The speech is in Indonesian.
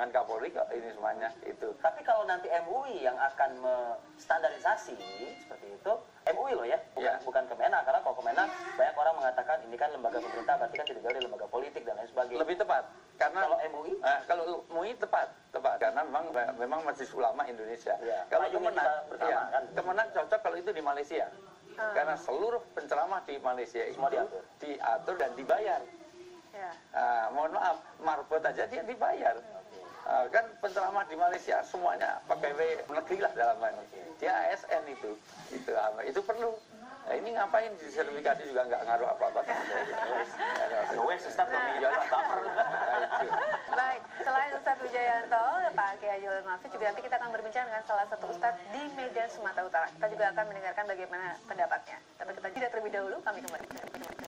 kewenangan Kapolri kok ini semuanya itu. Tapi kalau nanti MUI yang akan standarisasi seperti itu, MUI loh ya, bukan Kemenak, karena kalau Kemenak banyak orang mengatakan ini kan lembaga pemerintah, berarti kan tidak jauh dari lembaga politik dan lain sebagainya. Lebih tepat, karena kalau MUI tepat karena memang Majelis Ulama Indonesia. Ya, kalau Kemenak cocok kalau itu di Malaysia, karena seluruh penceramah di Malaysia itu diatur dan dibayar. Mohon maaf, marbot aja dia dibayar. Kan penceramah di Malaysia semuanya pegawai negeri lah dalam hal ini. Dia ASN itu perlu. Nah, ini ngapain disertifikasi juga nggak ngaruh apa-apa. Baik, selain Ustadz Wijayanto, Pak Kiai Haji Mahfudz, juga nanti kita akan berbincang dengan salah satu Ustadz di Medan, Sumatera Utara. Kita juga akan mendengarkan bagaimana pendapatnya. Tapi kita tidak terlebih dahulu, kami kembali.